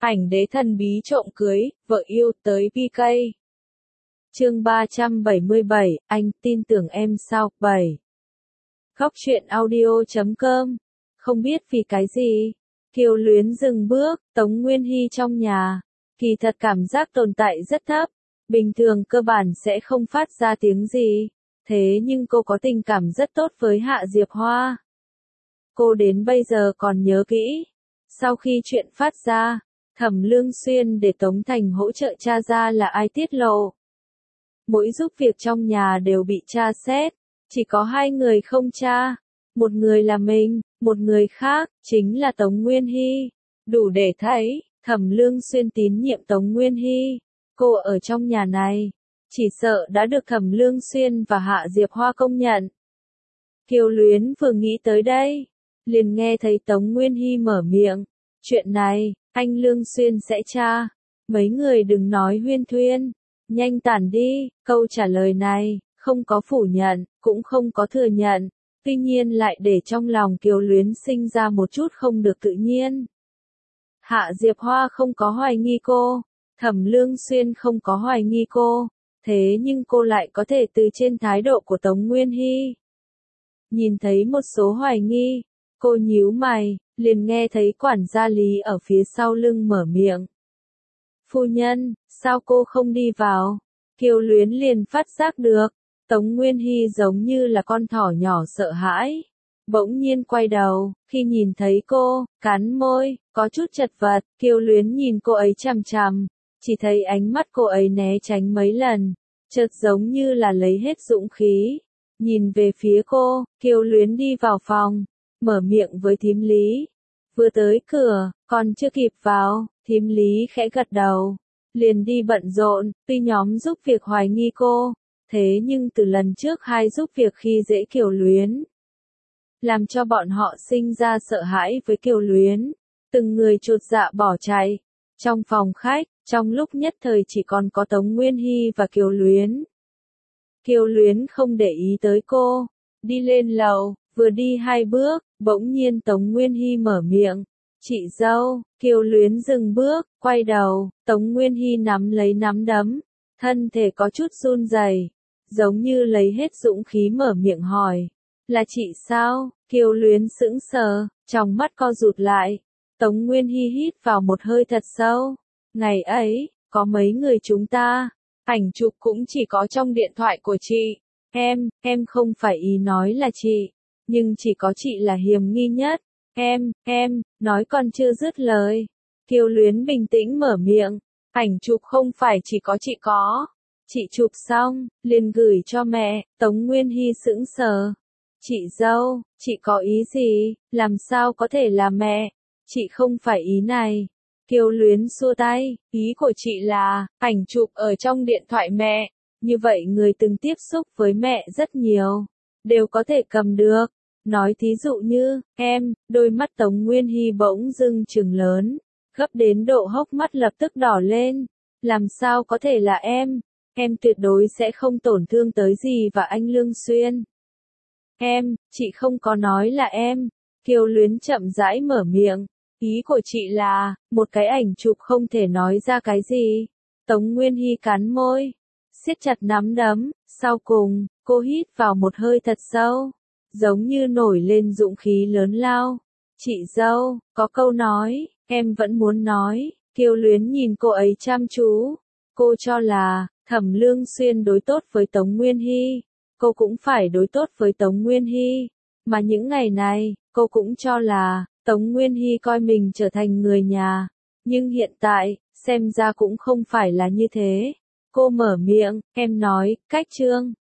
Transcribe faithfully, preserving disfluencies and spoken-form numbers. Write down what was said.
Ảnh đế thần bí trộm cưới, vợ yêu tới pê ca. Chương ba trăm bảy mươi bảy, anh tin tưởng em sao? bảy. Góc truyện audio chấm com. Không biết vì cái gì, Kiều Luyến dừng bước, Tống Nguyên Hy trong nhà. Kỳ thật cảm giác tồn tại rất thấp, bình thường cơ bản sẽ không phát ra tiếng gì. Thế nhưng cô có tình cảm rất tốt với Hạ Diệp Hoa. Cô đến bây giờ còn nhớ kỹ. Sau khi chuyện phát ra, Thẩm Lương Xuyên để Tống Thành hỗ trợ tra ra là ai tiết lộ. Mỗi giúp việc trong nhà đều bị tra xét, chỉ có hai người không tra. Một người là mình, một người khác, chính là Tống Nguyên Hy. Đủ để thấy, Thẩm Lương Xuyên tín nhiệm Tống Nguyên Hy. Cô ở trong nhà này, chỉ sợ đã được Thẩm Lương Xuyên và Hạ Diệp Hoa công nhận. Kiều Luyến vừa nghĩ tới đây, liền nghe thấy Tống Nguyên Hy mở miệng. Chuyện này, anh Lương Xuyên sẽ tra. Mấy người đừng nói huyên thuyên. Nhanh tản đi. Câu trả lời này, không có phủ nhận, cũng không có thừa nhận. Tuy nhiên lại để trong lòng Kiều Luyến sinh ra một chút không được tự nhiên. Hạ Diệp Hoa không có hoài nghi cô. Thẩm Lương Xuyên không có hoài nghi cô. Thế nhưng cô lại có thể từ trên thái độ của Tống Nguyên Hy nhìn thấy một số hoài nghi. Cô nhíu mày, liền nghe thấy quản gia Lý ở phía sau lưng mở miệng. Phu nhân, sao cô không đi vào? Kiều Luyến liền phát giác được. Tống Nguyên Hy giống như là con thỏ nhỏ sợ hãi. Bỗng nhiên quay đầu, khi nhìn thấy cô, cắn môi, có chút chật vật. Kiều Luyến nhìn cô ấy chằm chằm, chỉ thấy ánh mắt cô ấy né tránh mấy lần, chợt giống như là lấy hết dũng khí. Nhìn về phía cô, Kiều Luyến đi vào phòng, mở miệng với thím Lý. Vừa tới cửa, còn chưa kịp vào, thím Lý khẽ gật đầu, liền đi bận rộn. Tuy nhóm giúp việc hoài nghi cô, thế nhưng từ lần trước hai giúp việc khi dễ Kiều Luyến, làm cho bọn họ sinh ra sợ hãi với Kiều Luyến, từng người chột dạ bỏ chạy. Trong phòng khách, trong lúc nhất thời chỉ còn có Tống Nguyên Hy và Kiều Luyến. Kiều Luyến không để ý tới cô, đi lên lầu, vừa đi hai bước, bỗng nhiên Tống Nguyên Hy mở miệng. Chị dâu. Kiều Luyến dừng bước, quay đầu, Tống Nguyên Hy nắm lấy nắm đấm, thân thể có chút run rẩy, giống như lấy hết dũng khí mở miệng hỏi. Là chị sao? Kiều Luyến sững sờ, trong mắt co rụt lại. Tống Nguyên Hy hít vào một hơi thật sâu. Ngày ấy, có mấy người chúng ta, ảnh chụp cũng chỉ có trong điện thoại của chị. Em, em không phải ý nói là chị, nhưng chỉ có chị là hiểm nghi nhất. Em, em, nói còn chưa dứt lời. Kiều Luyến bình tĩnh mở miệng. Ảnh chụp không phải chỉ có chị có. Chị chụp xong, liền gửi cho mẹ. Tống Nguyên Hy sững sờ. Chị dâu, chị có ý gì? Làm sao có thể là mẹ? Chị không phải ý này. Kiều Luyến xua tay. Ý của chị là, ảnh chụp ở trong điện thoại mẹ. Như vậy người từng tiếp xúc với mẹ rất nhiều, đều có thể cầm được. Nói thí dụ như, em, đôi mắt Tống Nguyên Hy bỗng dưng trừng lớn, gấp đến độ hốc mắt lập tức đỏ lên. Làm sao có thể là em? Em tuyệt đối sẽ không tổn thương tới gì và anh Lương Xuyên. Em, chị không có nói là em. Kiều Luyến chậm rãi mở miệng. Ý của chị là, một cái ảnh chụp không thể nói ra cái gì. Tống Nguyên Hy cắn môi, siết chặt nắm đấm. Sau cùng, cô hít vào một hơi thật sâu, giống như nổi lên dũng khí lớn lao. Chị dâu, có câu nói, em vẫn muốn nói. Kiều Luyến nhìn cô ấy chăm chú. Cô cho là, Thẩm Lương Xuyên đối tốt với Tống Nguyên Hy, cô cũng phải đối tốt với Tống Nguyên Hy. Mà những ngày này, cô cũng cho là, Tống Nguyên Hy coi mình trở thành người nhà. Nhưng hiện tại, xem ra cũng không phải là như thế. Cô mở miệng, em nói, cách trương.